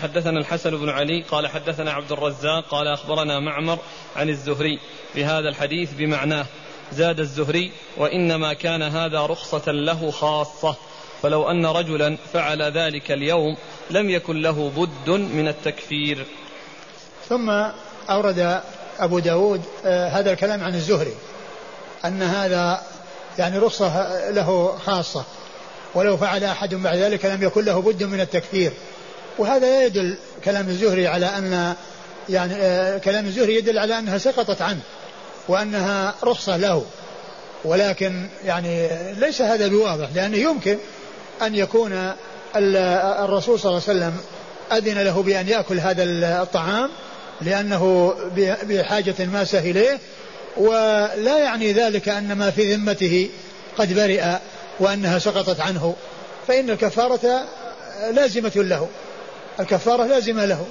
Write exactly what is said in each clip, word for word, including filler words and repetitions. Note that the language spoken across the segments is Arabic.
حدثنا الحسن بن علي قال حدثنا عبد الرزاق قال أخبرنا معمر عن الزهري بهذا الحديث بمعناه. زاد الزهري: وإنما كان هذا رخصة له خاصة، فلو أن رجلا فعل ذلك اليوم لم يكن له بد من التكفير. ثم أورد أبو داود آه هذا الكلام عن الزهري أن هذا يعني رخصة له خاصة، ولو فعل أحد بعد ذلك لم يكن له بد من التكفير. وهذا لا يدل كلام الزهري على أن يعني آه كلام الزهري يدل على أنها سقطت عنه وأنها رخصة له، ولكن يعني ليس هذا بواضح، لأنه يمكن أن يكون الرسول صلى الله عليه وسلم أذن له بأن يأكل هذا الطعام لأنه بحاجة ماسة إليه، ولا يعني ذلك أن ما في ذمته قد برئ وأنها سقطت عنه، فإن الكفارة لازمة له، الكفارة لازمة له.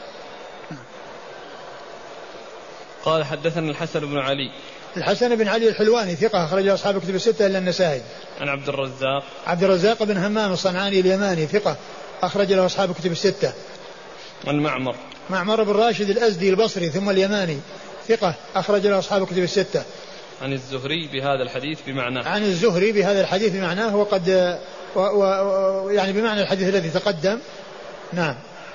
قال حدثنا الحسن بن علي. الحسن بن علي الحلواني ثقة أخرج أصحاب كتب الستة إلا النسائي. عن عبد الرزاق. عبد الرزاق بن همام الصنعاني اليماني ثقة أخرج له أصحاب كتب الستة. عن معمر. معمر بن راشد الأزدي البصري ثم اليماني ثقة أخرج له أصحاب كتب الستة. عن الزهري بهذا الحديث بمعناه. عن الزهري بهذا الحديث بمعناه، وقد و و يعني بمعنى الحديث الذي تقدم. نعم.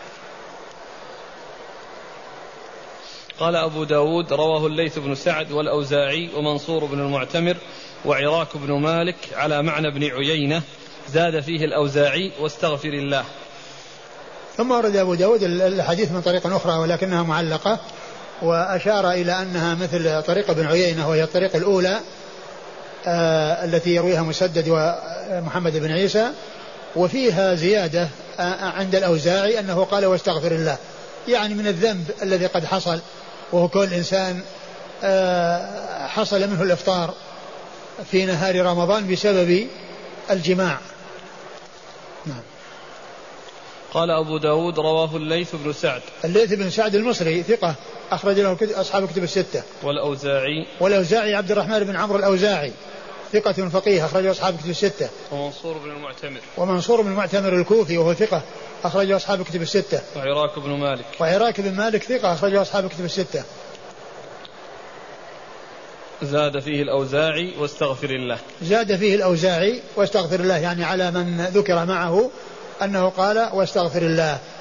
قال أبو داود: رواه الليث بن سعد والأوزاعي ومنصور بن المعتمر وعراك بن مالك على معنى ابن عيينة، زاد فيه الأوزاعي: واستغفر الله. ثم ورد أبو داود الحديث من طريق أخرى ولكنها معلقة، وأشار إلى أنها مثل طريق ابن عيينة، وهي الطريق الأولى آه التي يرويها مسدد ومحمد بن عيسى، وفيها زيادة آه عند الأوزاعي أنه قال: واستغفر الله، يعني من الذنب الذي قد حصل، وهو كل إنسان آه حصل منه الإفطار في نهار رمضان بسبب الجماع. نعم. قال أبو داود: رواه الليث بن سعد. الليث بن سعد المصري ثقة أخرج له أصحاب كتب الستة. والأوزاعي. والأوزاعي عبد الرحمن بن عمرو الأوزاعي ثقة فقيه أخرج أصحاب كتب الستة. ومنصور بن المعتمر. ومنصور بن المعتمر الكوفي وهو ثقة أخرج أصحاب كتب الستة. وعراك بن مالك. وعراك بن مالك ثقة أخرج أصحاب كتب الستة. زاد فيه الأوزاعي: واستغفر الله. زاد فيه الأوزاعي واستغفر الله، يعني على من ذكر معه أنه قال: واستغفر الله.